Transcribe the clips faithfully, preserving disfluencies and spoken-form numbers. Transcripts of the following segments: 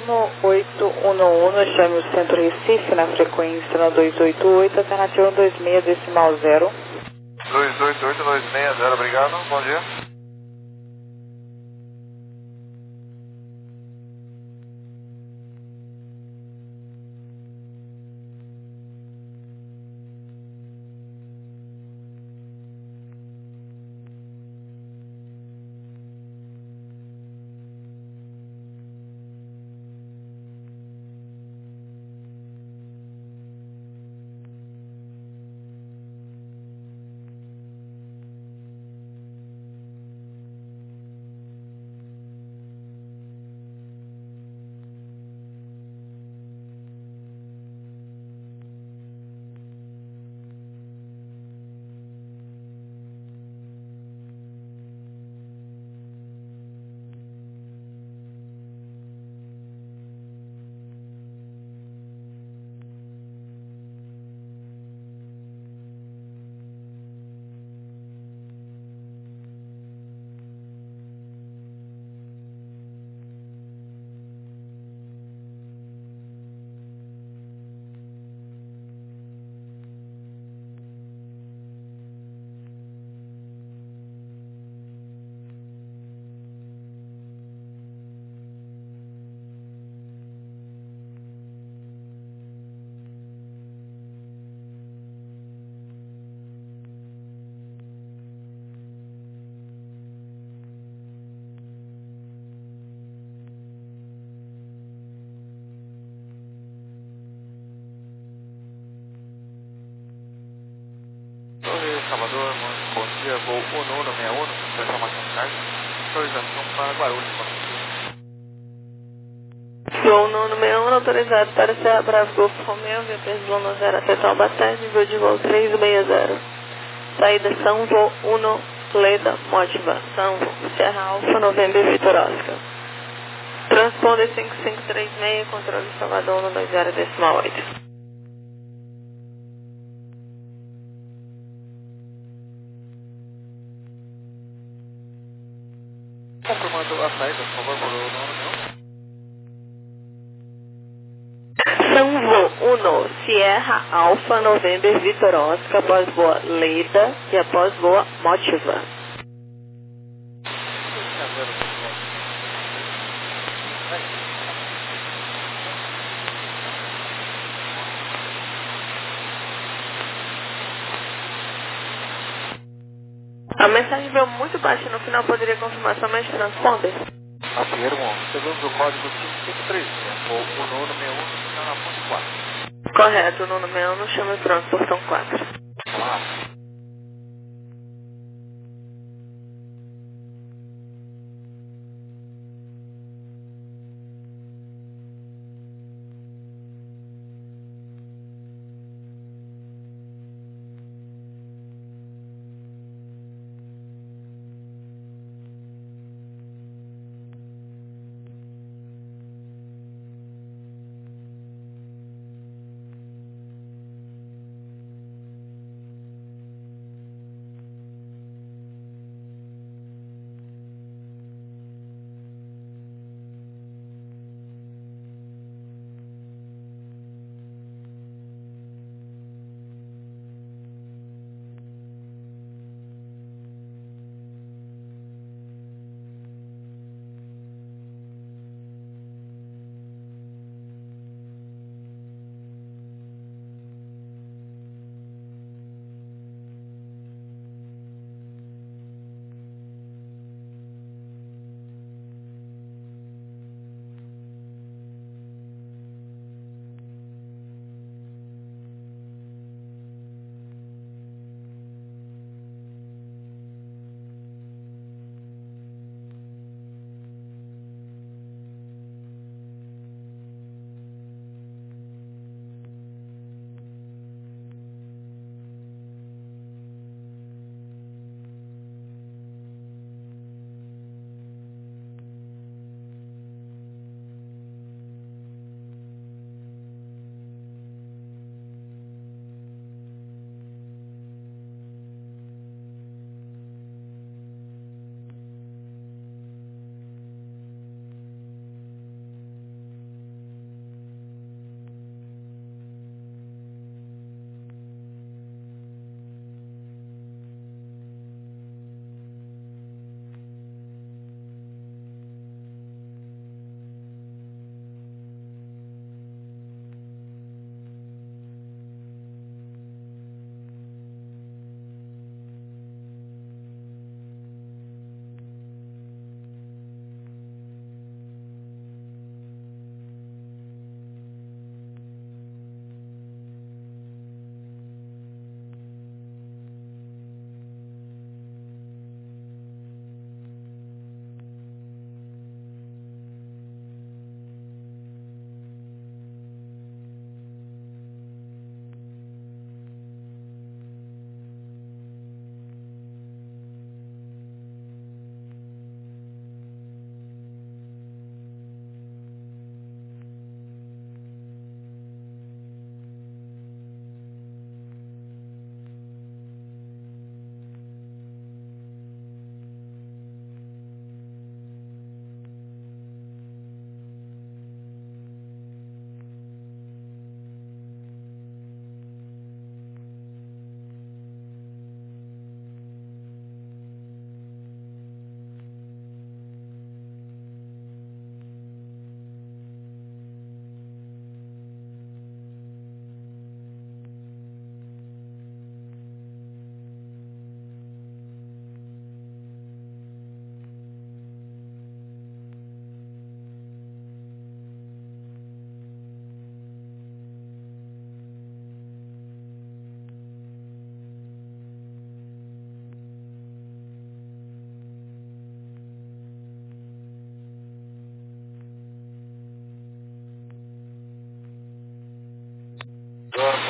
um oito um um, chame o Centro Recife na frequência no dois oito oito, alternativa um dois seis decimal zero. dois oito oito dois seis zero, obrigado, bom dia. Oi, Salvador, bom dia, vou um nove seis um, transformação de carga, autorização para Guarulhos, bom dia. Voo nono seis um, autorizado para Serra Bravo Golfo Romeo, V P Zona zero até Taubaté, nível de voo três seis zero. Saída São Voo um, Leda, Motiva, São Voo, Serra Alfa, Novembro, Vitor Oscar. Transponder cinco cinco três seis, controle Salvador um dois zero decimal oito. Confirmando a saída, por favor, por o nome meu. São Voo um, Sierra Alfa, November, Vitor Oscar, após voa Leda e após voa Motiva. A mensagem veio muito baixa, no final poderia confirmar somente transponder? Afirmo, segundo o código cinco cinco três seis, vou um nove seis um, está na ponte quatro. Correto, o número seis um chama o transportão quatro. Olá.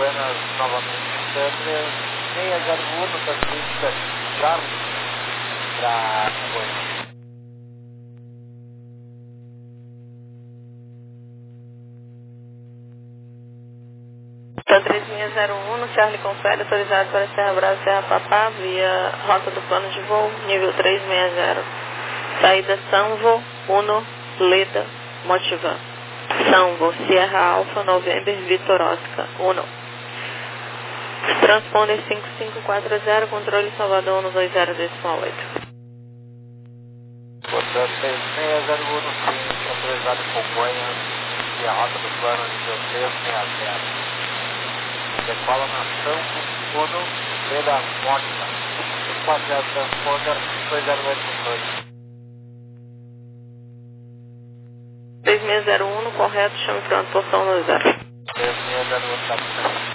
Buenas novamente. três seis zero um, taxista Charlie, para Congonhas. Então, três seis zero um, Charlie confere, autorizado para Serra Brava, Serra Papá, via rota do plano de voo, nível trezentos e sessenta. Saída Sanvo, Uno, Leda, Motivan. Sanvo, Sierra Alfa, November, Vitor Oscar, Uno. Transponder cinco cinco quatro zero, controle Salvador, Uno dois zero dois oito. Portanto, três seis zero um, sim, autorizado em Congonhas, via rota do plano nível trezentos e sessenta. Decola na Sanvo, Uno, Leda, Motivan. cinco quatro zero, transponder, dois zero oito controle. três seis zero um, correto, chame pronto, porção no zero. três seis zero um, tá certo.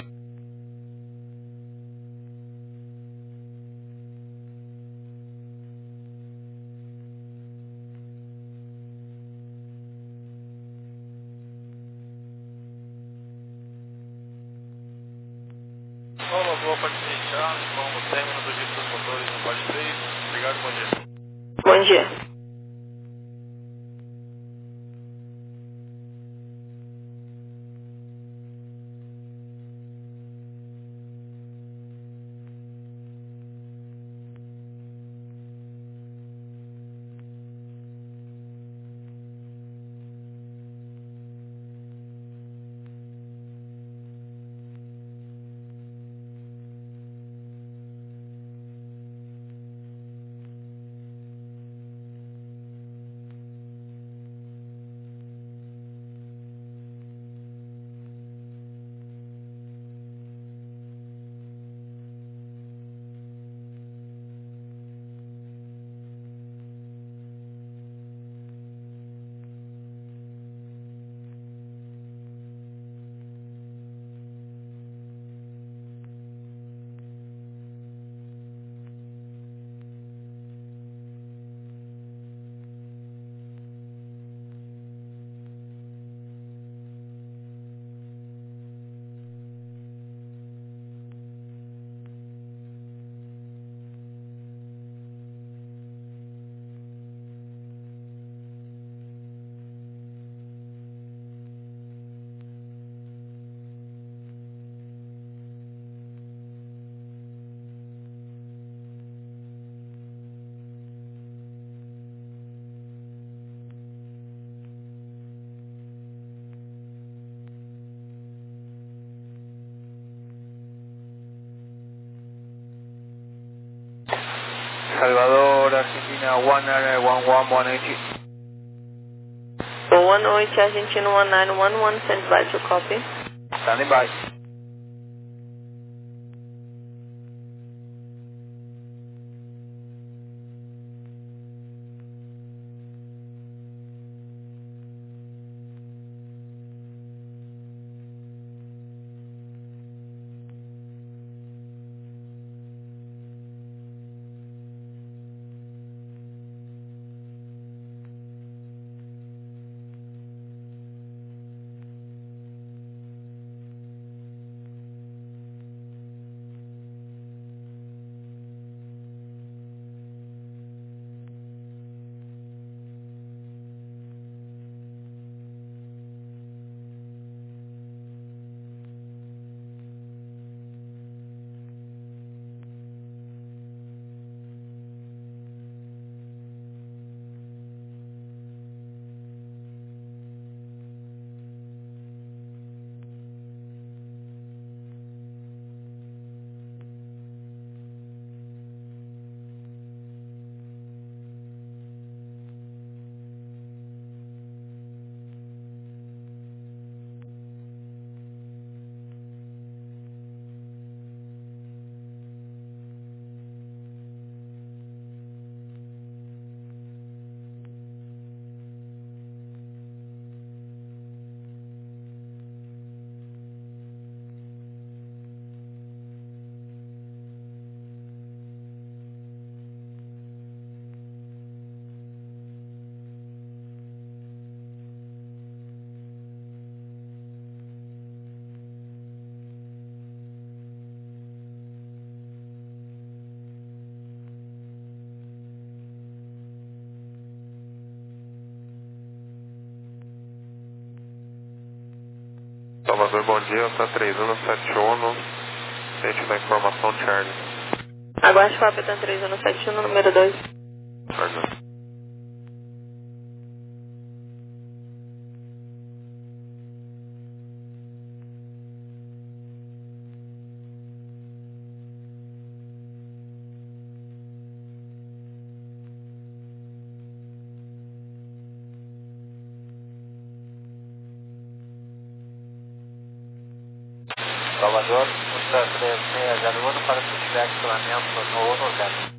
Olá, boa parte de iniciar, vamos término do registro dos motores no parte três. Obrigado, bom dia. Bom dia. Salvador, Argentina, one nine one one one eighty. Boa noite, Argentina one nine one one, send by to copy. Standing by. Salvador, bom dia, tá três um sete um, frente da informação Charlie. Aguarde com a Capitã três um sete um, número dois. Perdão. Salvador, Ultra três seis zero um para feedback planejamento no um zero.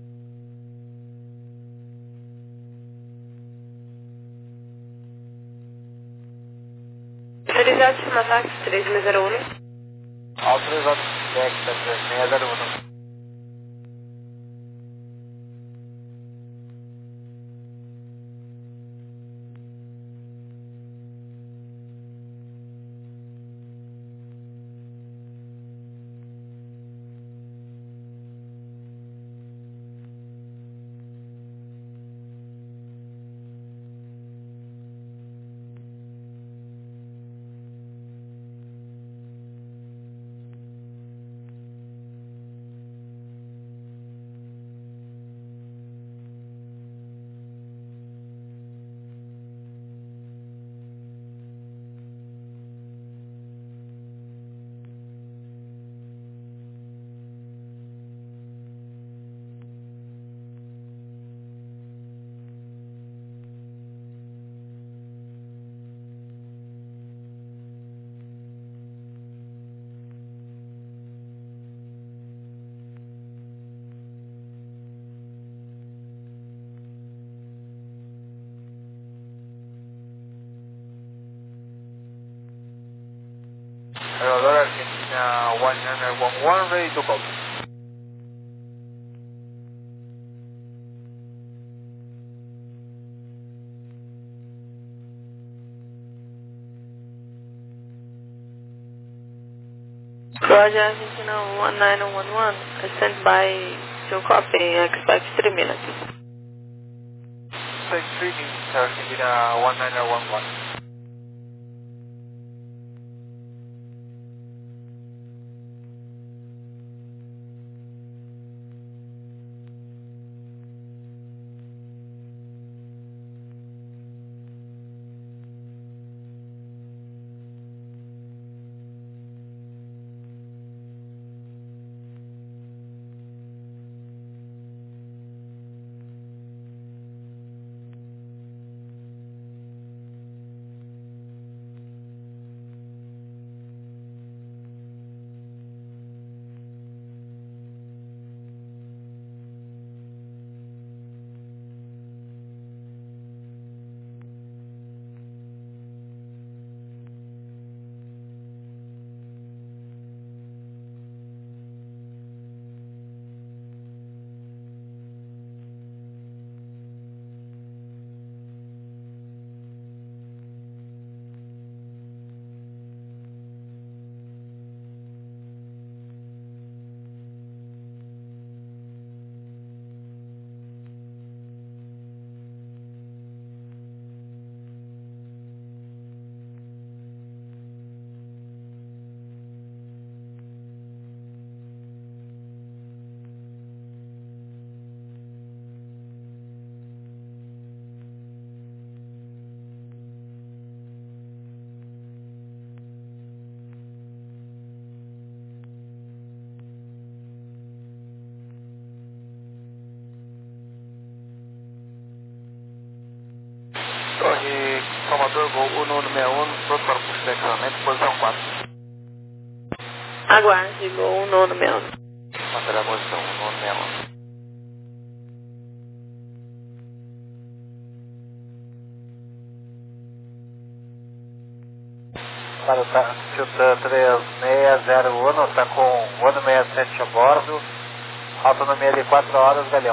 Autorizado de cima táxi três seis zero um. Autorizado feedback da três seis zero um. Salvador, Argentina one nine one one, ready to call. Roger, Argentina one nine one one, stand by to copy, expect three minutes. Thanks, speaking, Argentina one nine one one. Torre Salvador, voo um um seis um, pronto para posicionamento, posição quatro. Aguarde, gol um nono meu. Manter a posição um um seis um. Para o táxi três seis zero um, está com um seis sete a bordo, autonomia de quatro horas, Galeão.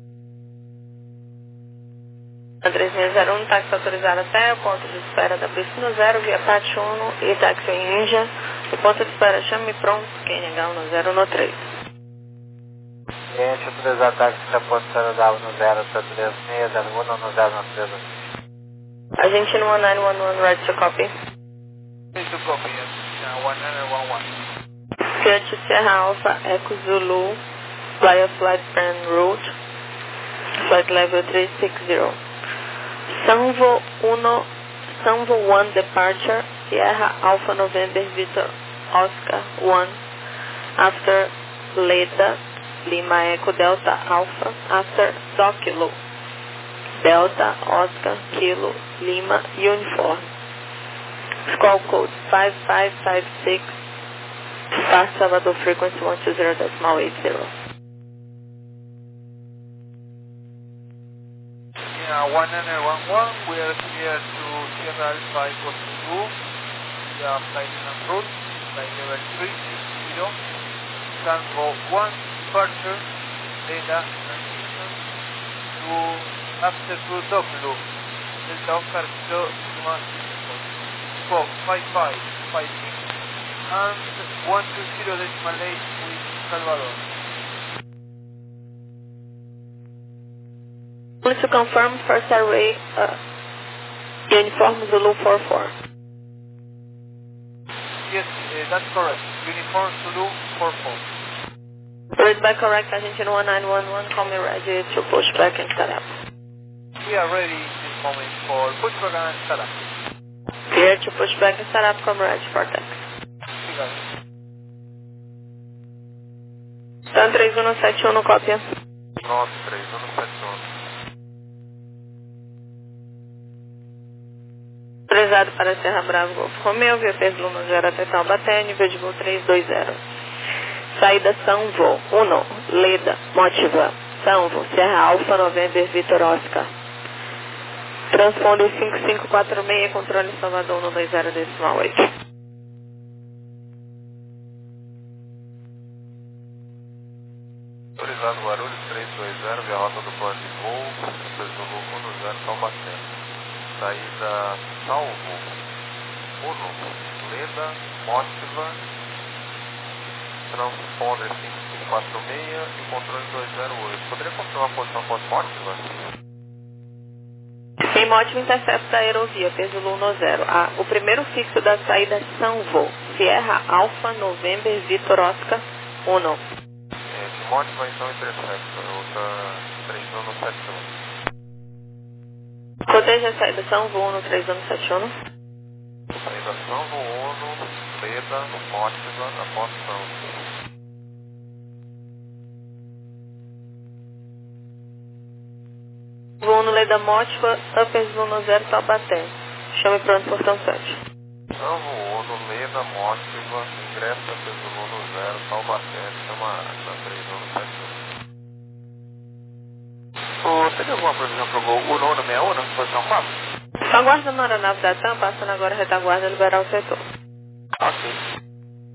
três seis zero um, táxi autorizado até o ponto de espera da Piscina Zero, via Pátio um e táxi em Índia. O ponto de espera chame pronto, Q N H um zero no três. Cliente autorizado táxi da ponto de espera da um zero, três seis zero um, um zero no três. Argentina one nine one one, ready to copy. Please to copy, uh, one nine one one. Fiat Sierra Alpha Echo Zulu via flight plan route, flight level three six zero. Sanvo uno, Sanvo one departure, Sierra Alpha November Victor Oscar one, after Leda, Lima Echo Delta Alpha, after Dokilo, Delta Oscar Kilo Lima Uniform. Call code five five five six, Star Salvador frequency one two zero decimal eight zero. Yeah, one nine one one, we are here to Sierra Alpha Echo Zulu, we are flying en route, flight level three six zero, Sanvo one departure, Leda transition to after to Dokilo, Delta Oscar Kilo Lima Uniform. Call five five five six and one two zero decimal eight with Salvador. Only to confirm first airway uh, Uniform Zulu four four. Yes, uh, that's correct. Uniform Zulu four four. Read by correct Argentina one nine one one, call me ready to push back and set up. We are ready this moment for pushback and setup. Clear to push back and set up, come ready for taxi. Stan três um sete um, cópia. nove três um sete um. Autorizado para Serra Bravo Golfo Romeu, via Perluna zero até Taubaté, nível de voo três dois zero. Saída São Vô, uno, Leda, Motiva, São Vô, Serra Alfa, November, Vitor Oscar. Transponder cinco cinco quatro seis, controle Salvador um dois zero decimal oito. Autorizado Guarulhos três dois zero, via rota do plano de voo, Zulu um zero, Taubaté. Saída Salvo, uno, Leda, Motiva, transponder cinco cinco quatro seis e controle dois zero oito. Poderia confirmar a posição com Motiva? Em Motiva intercepta a aerovia, peso um zero. Ah, o primeiro fixo da saída é São Vô, Sierra Alfa, November, Vitor Oscar, um. É, de Motiva então intercepta, outra três um sete um. Proteja a saída São Vô no três um sete um. Saída São Uno, Leda, Motiva, após São. Voo no Leda Motiva, Upper um zero, Taubaté. Chame pronto, portão sete. São Uno, Leda, Motiva, ingressa pelo um zero, Taubaté, chama na três um sete um. Você tem alguma previsão para o voo um um seis um, posição quatro? Aguarda na aeronave da TAM, passando agora a retaguarda liberar o setor. Ok.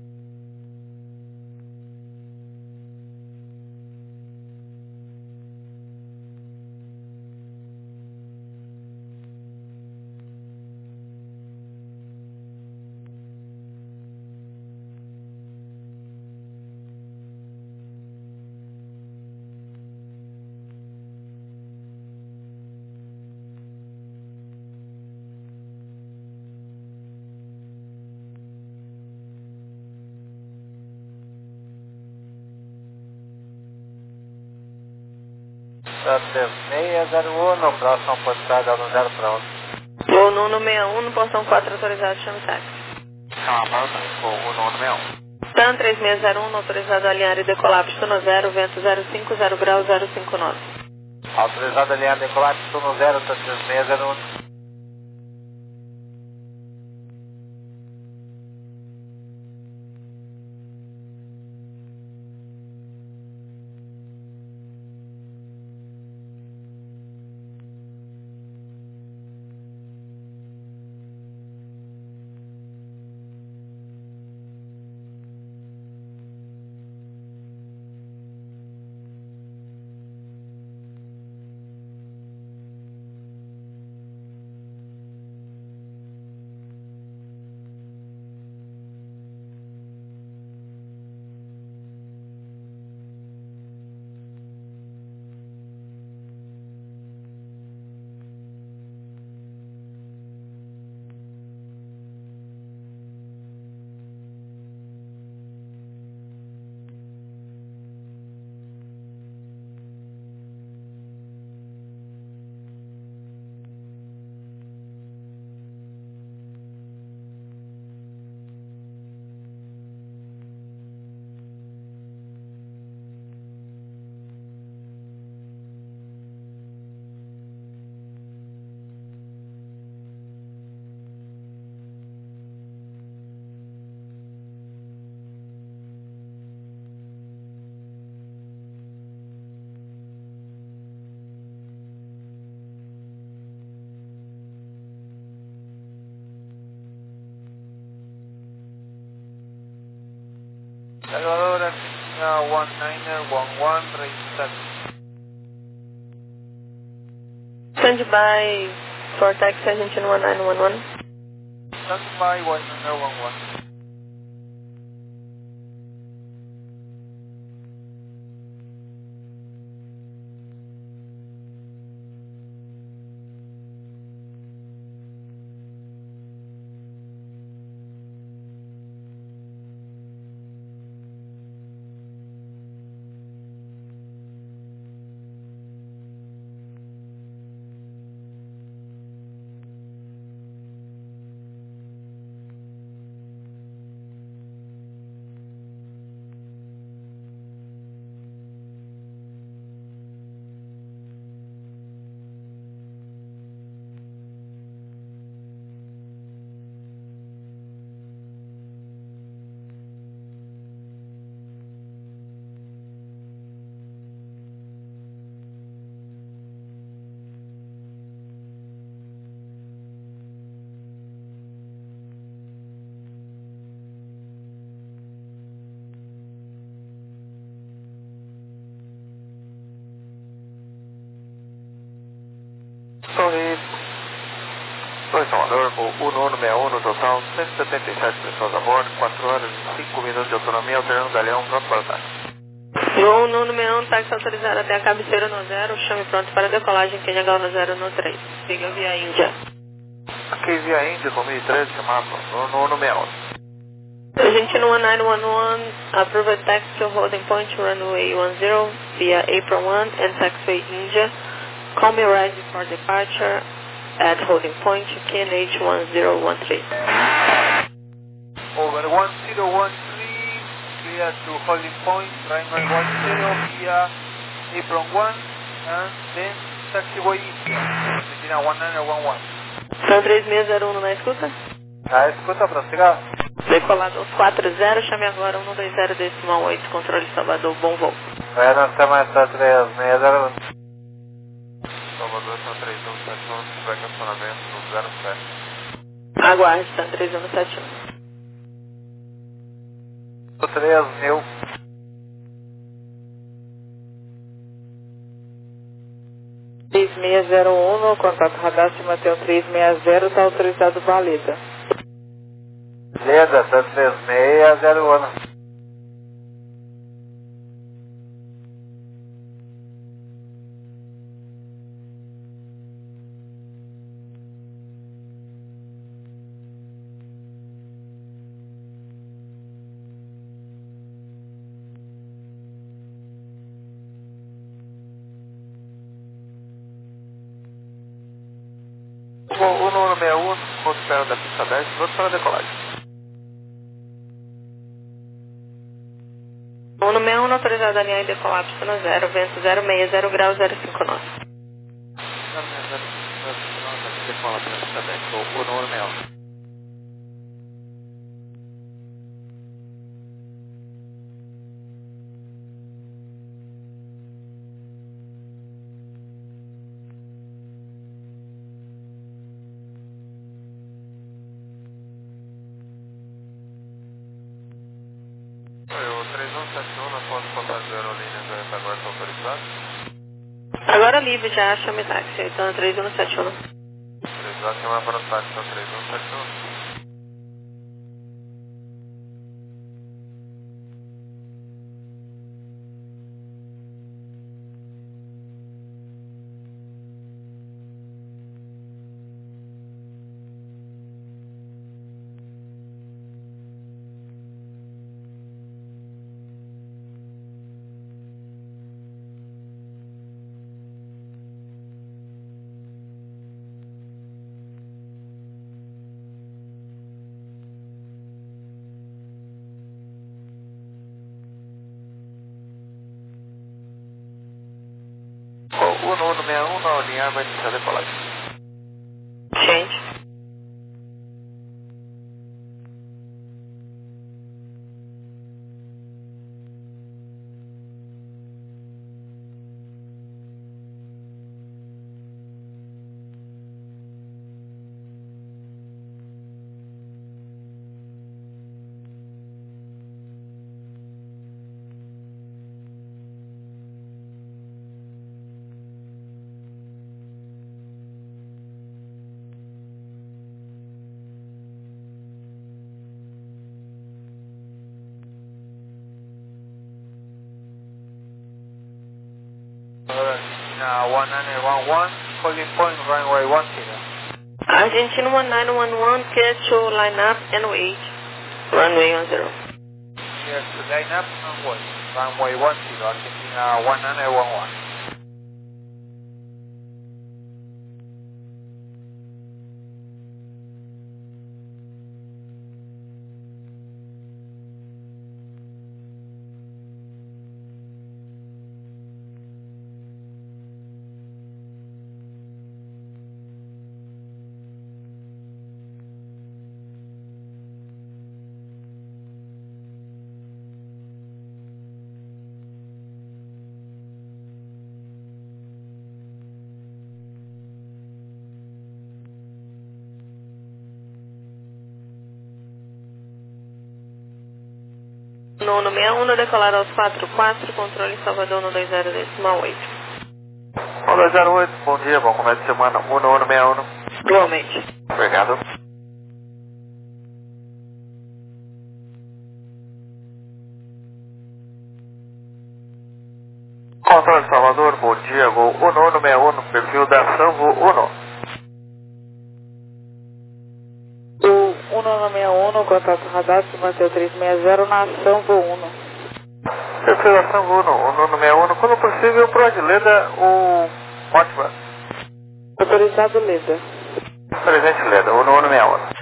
seis zero um, próximo postado no zero pronto. Voo Nuno sessenta e um, no portão quatro autorizado, chame táxi. Chama para o voo um um seis um. TAM três seis zero um, autorizado a alinhar e decolar pistona zero, vento zero cinco zero grau zero cinco nove. Autorizado a alinhar decolar pistona zero, três seis zero um. três sete. Stand by for taxi Argentina one nine one one. Stand by one nine one one. Torre, Torre Salvador, voo um um seis um, no total cento e setenta e sete pessoas a bordo, quatro horas e cinco minutos de autonomia, alternando Galeão, pronto para o táxi. Voo um um seis um, táxi autorizado até a cabeceira no zero, chame pronto para decolagem, Kenya Galva zero no três. Siga via Índia. Aqui via Índia, com mil e treze, chamado um um seis um. Argentina one nine one one, approve a taxi to holding point runway one zero via April one and taxiway India. Call me ready for departure at holding point K N H one zero one three. Over one zero one three, clear to holding point, runway one zero via April one and then taxiway India. Argentina one nine one one. São três seis zero um na escuta? Ah, escuta, prossiga. Decolado quatro zero, chame agora um dois zero decimal oito, controle Salvador, bom voo. Vai não ser mais três seis zero. Salvador, São três um sete um, se tiver cancelamento no zero sete. Aguarde, São três um sete um. três mil. três seis zero um, no contato radar se mantém o três seis zero, está autorizado válida. Leda, três seis zero um. Voo um um seis um, ponto espera da pista dez, pronto para a decolagem. um no seis um, autorizado a alinhar e decolar pista zero, vento zero seis zero grau zero cinco nós. Decola para a pista dez, voo um um seis um. três um sete um, na foto contato de aerolíneas da retaguarda autorizado. Agora livre já, chame táxi, então três um sete um. Autorizado, chamar para o táxi, então três um sete um. O um um seis um, na alinhar, vai iniciar a decolagem. Change. Argentina one nine one one, holding point runway one zero. Argentina one nine one one, clear to line up and wait. Runway one zero. Clear to line up and wait. Runway one zero, Argentina one nine one one. Nono sessenta e um, decolar aos quatro quatro, controle Salvador no dois zero decimal oito. um dois zero oito, bom dia, bom começo de semana, um um sessenta e um. Igualmente. Obrigado. Controle Salvador, bom dia, gol um um sessenta e um, perfil da Sanvo um. O um nove seis um, contato radar, se manteve três seis zero na Sanvo um. Perfil da Sanvo um, um um sessenta e um, quando possível, pro Adileda, o Ótima. Autorizado Leda. Presente Leda, um um sessenta e um.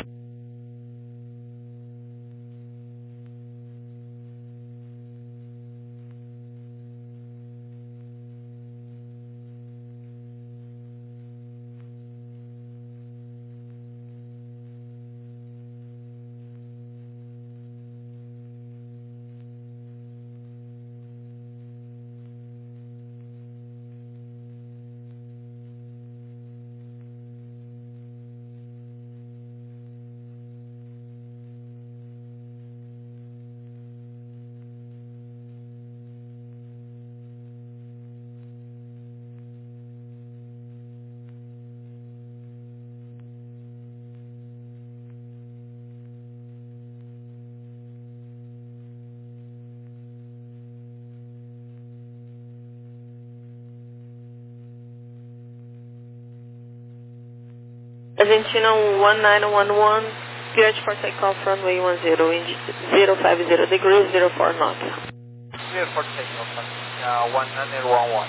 Argentina one nine one one, cleared for takeoff runway one zero, wind zero five zero degrees, zero four knots. Clear for takeoff, Argentina one nine one one.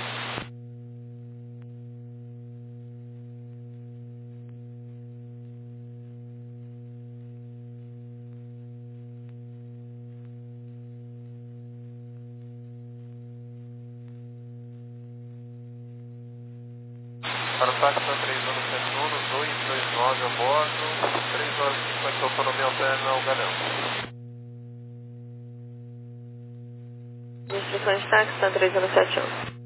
Para o táxi três um sete um, dois dois nove a bordo, três horas e cinquenta autonomia alterna ao Garão. Instruções de táxi, está três um sete um.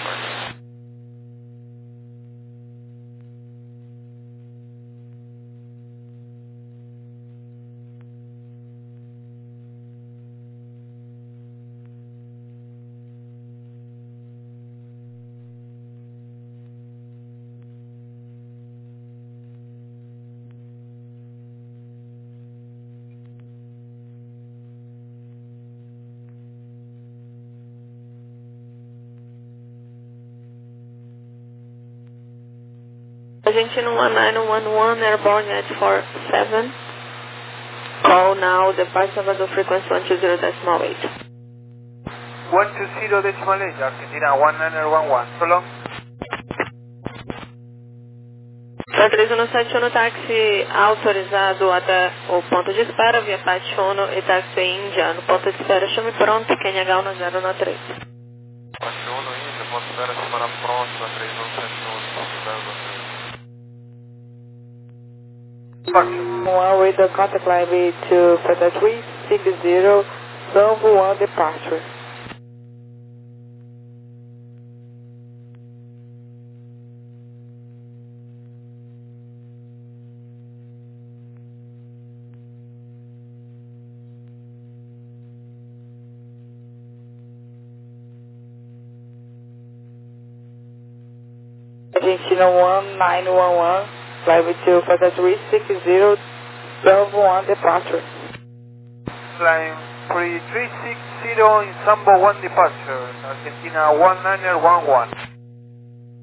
Argentina one nine one one, airborne at four seven. Call now, depart Salvador frequency one two zero decimal eight. one two zero decimal eight, Argentina one nine one one. So long. Para três um sete um, táxi autorizado até o ponto de espera, via Pati Uno e táxi Índia. No ponto de espera, chame pronto, Q N H um zero um três. Pati Uno, Índia, ponto de espera, semana próxima, três um sete um, ponto zero zero três. One with the contact line B to Feta three six zero, Sanvo one departure. Argentina one nine one one, flight to Feta three six zero, Sanvo one departure. Flying three three six zero in Sambo one departure, Argentina one nine one one.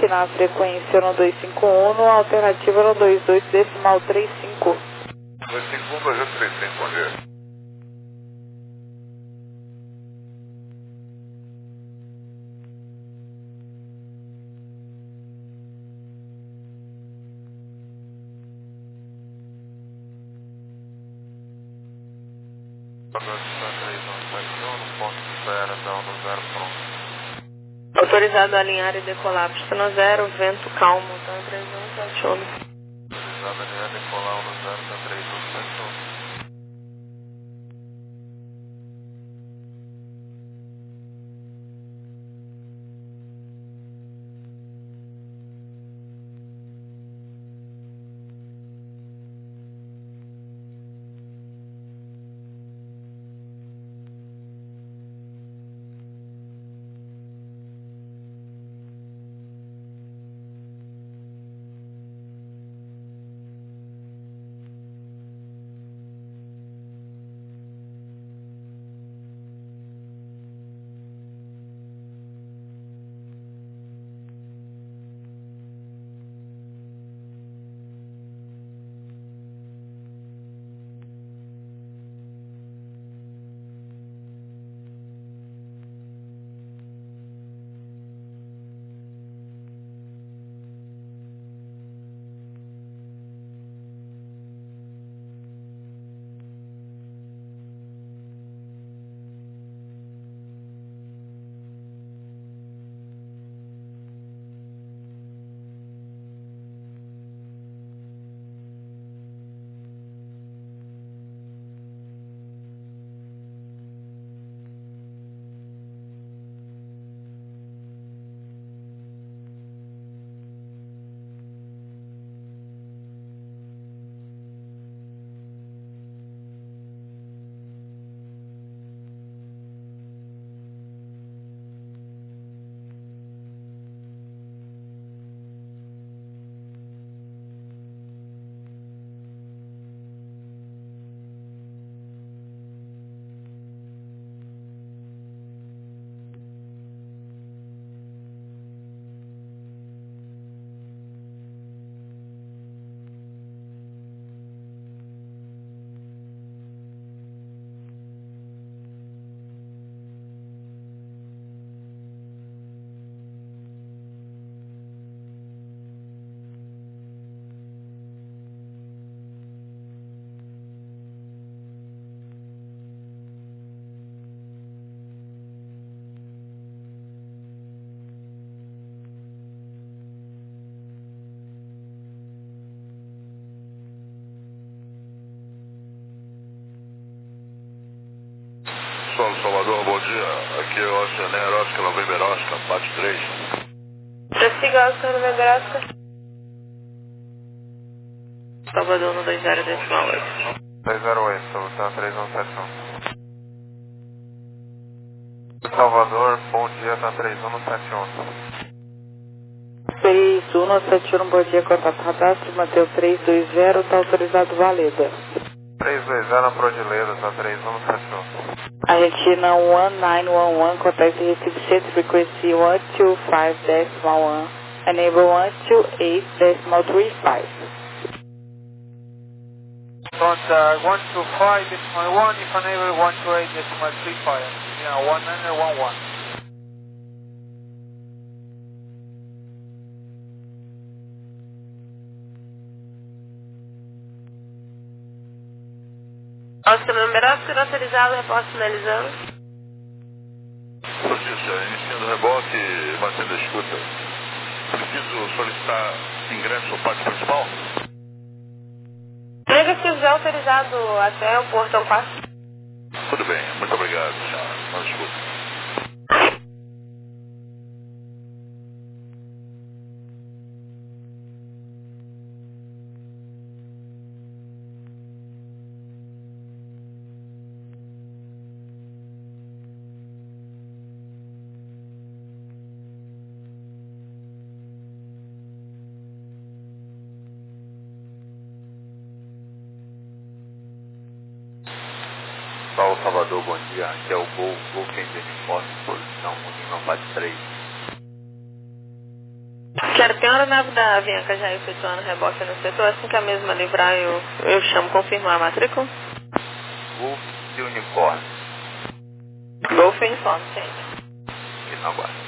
na frequência no dois cinco um, alternativa no dois dois decimal trinta e cinco. dois cinco um, dois oito três cinco, bom dia. Autorizado a alinhar e decolar pistão zero, vento calmo, então três um sete um. Autorizado a alinhar e decolar no zero, tá três um sete um. Solo Salvador, bom dia. Aqui é o Oscar Oscar, November Oscar, parte três. Prossiga, Oscar November Oscar. Salvador no dois zero decimal oito. dois zero oito, tá três um sete um. Salvador, bom dia, tá três um sete um. três um sete um, bom dia, contato cadastro, Mateus três dois zero, tá autorizado Valeda. três dois zero, Prodileda, tá três um sete um. Argentina one nine one one, contact receive set frequency one two five decimal one, enable one two eight decimal three five. Contact one two five decimal one, if unable one two eight decimal three five. Yeah, one nine one one. Oscar November Oscar, autorizado, repórter finalizando. Notícia, iniciando o reboque, mantendo a escuta. Preciso solicitar ingresso ao pátio principal? Diga se estiver autorizado até o portão quatro. Tudo bem, muito obrigado, senhora. Não escuta. Paulo Salvador, bom dia. Aqui é o Gol, Gol Quem Fosse, posição Lima Paz três. Quero ter uma aeronave da Avianca já efetuando reboque no setor. Assim que a mesma livrar, eu, eu chamo confirmar a matrícula. Golf de Uniforme. Golf Uniforme, sim. E não agora.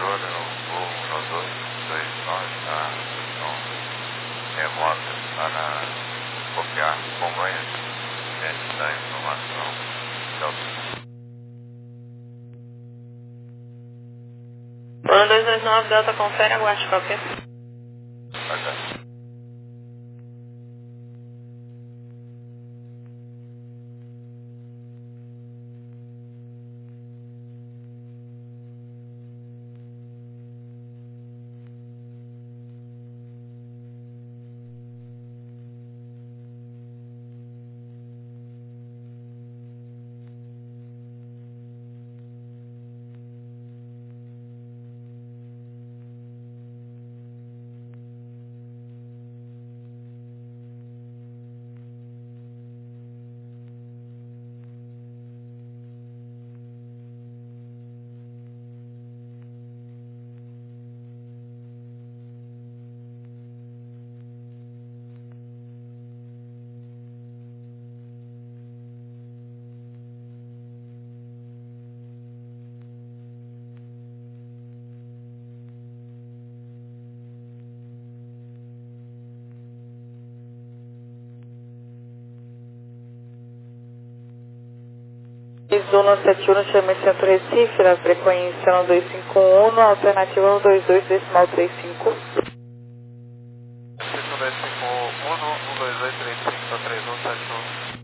Jordan, o um dois dois nove, tá? Então, remota, está na copiar, Congonhas, gente da informação. um dois dois nove, Delta, confere, aguarde qualquer. Ok. Zona sete um, chama Centro Recife, na frequência um dois cinco um, alternativa um dois dois decimal trinta e cinco. um dois cinco um, um dois dois três cinco três um sete um.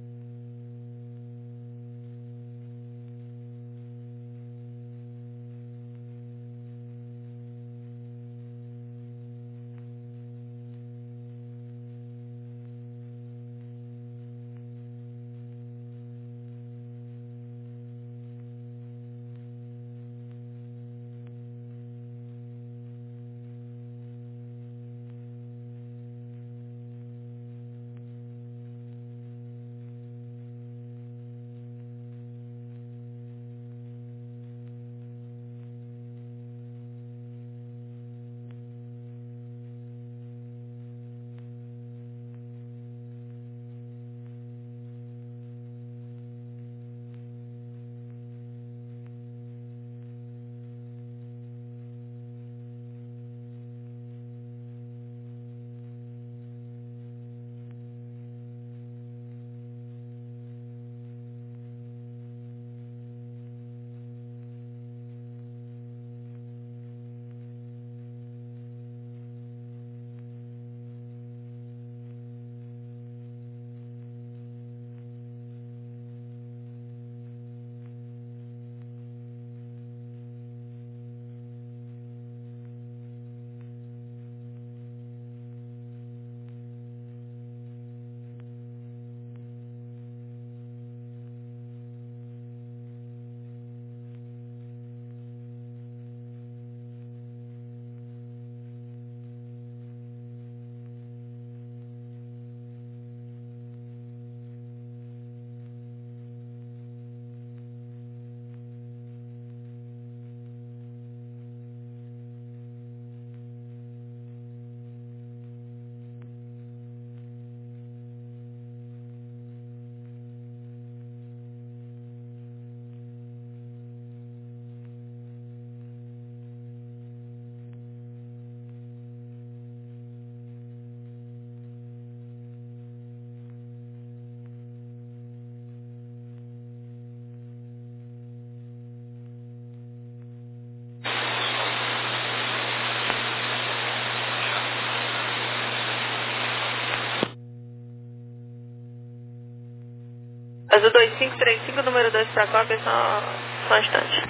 Mas o dois cinco três cinco, número dois para cópia, só, só um instante.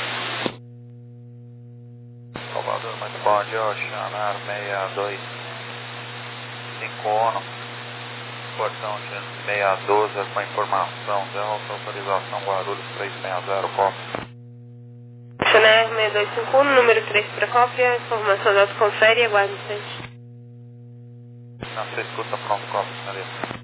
Salvador, muito bom dia, Oceanar seis dois cinco um, portão de seis um dois com informação, Delta, autorização Guarulhos três seis zero, cópia. Oceanar seis dois cinco um, número três para cópia, informação Delta, confere e aguarde um instante. Na sua escuta, pronto, cópia, senhorita.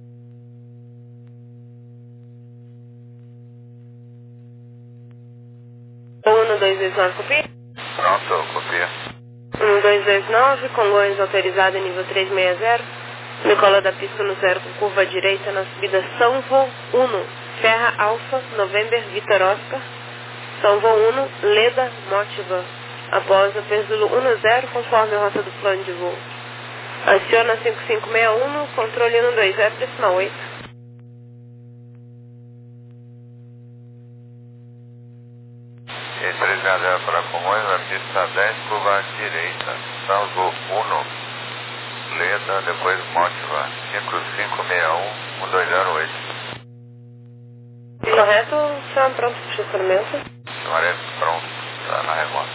um dois dois nove, copia? Pronto, copia. um dois dois nove, Congonhas autorizado em nível três seis zero. Decola da pista no zero com curva direita na subida São Vô um, Serra Alfa, November, Vitor Oscar. São Vô um, Leda, Motiva. Após o Perzulo um zero, conforme a rota do plano de voo. Aciona cinco cinco seis um, controle um dois zero, decimal oito. E três seis zero para Congonhas, na pista dez, curva à direita. Salvo um, Leda, depois Motiva. cinco cinco seis um, um dois zero oito. Correto, senhor, pronto para o estacionamento. Senhora, pronto, está na remota.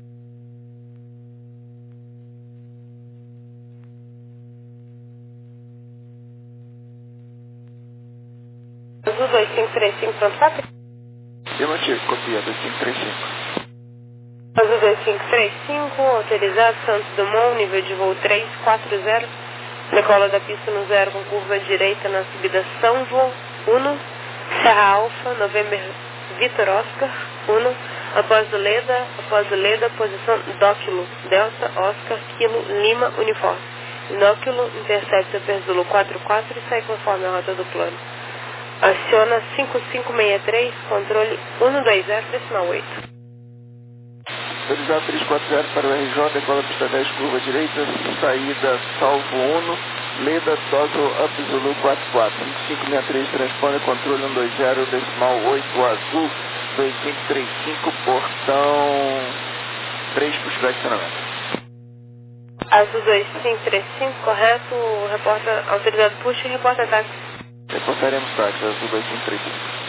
Azul dois cinco três cinco, pronto, copy? Afirmativo, copia dois cinco três cinco. Azul dois cinco três cinco, autorizado, Santos Dumont, nível de voo três quatro zero. Decola da pista no zero com curva à direita na subida São Vô um, Serra Alfa, November Vitor Oscar um, após o Leda, após o Leda, posição Dóquilo, Delta, Oscar, Kilo, Lima, Uniforme. Inóculo, intercepta Perzulo quatro quatro e sai conforme a rota do plano. Aciona cinco cinco seis três, controle um dois zero, decimal oito. Autorizado três quatro zero para o R J, decola pista dez, curva à direita, saída Salvo um, Leda, Toso, Up Zulu quatro quatro, cinco cinco seis três, transponder, controle um dois zero, decimal oito, azul, dois cinco três cinco, portão três para o estacionamento. Azul dois cinco três cinco, correto, reporta, autorizado puxa e reporta táxi. Reportaremos táxi, azul dois cinco três cinco.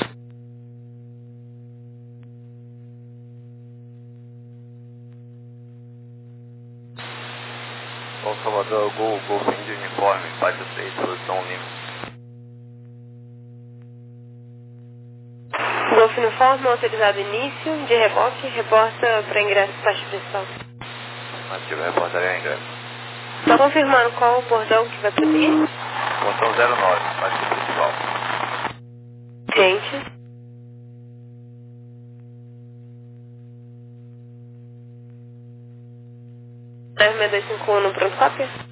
Bom Salvador, Gol, Golfinho de uniforme, faixa seis, posição Lima. Golf uniforme, autorizado início, de reboque, reporta para ingresso faixa principal. Nativo, reportaria ingresso. Só confirmando qual o portão que vai poder. Portão zero nove, faixa principal. Gente. nove seis dois cinco um, pronto, cópia?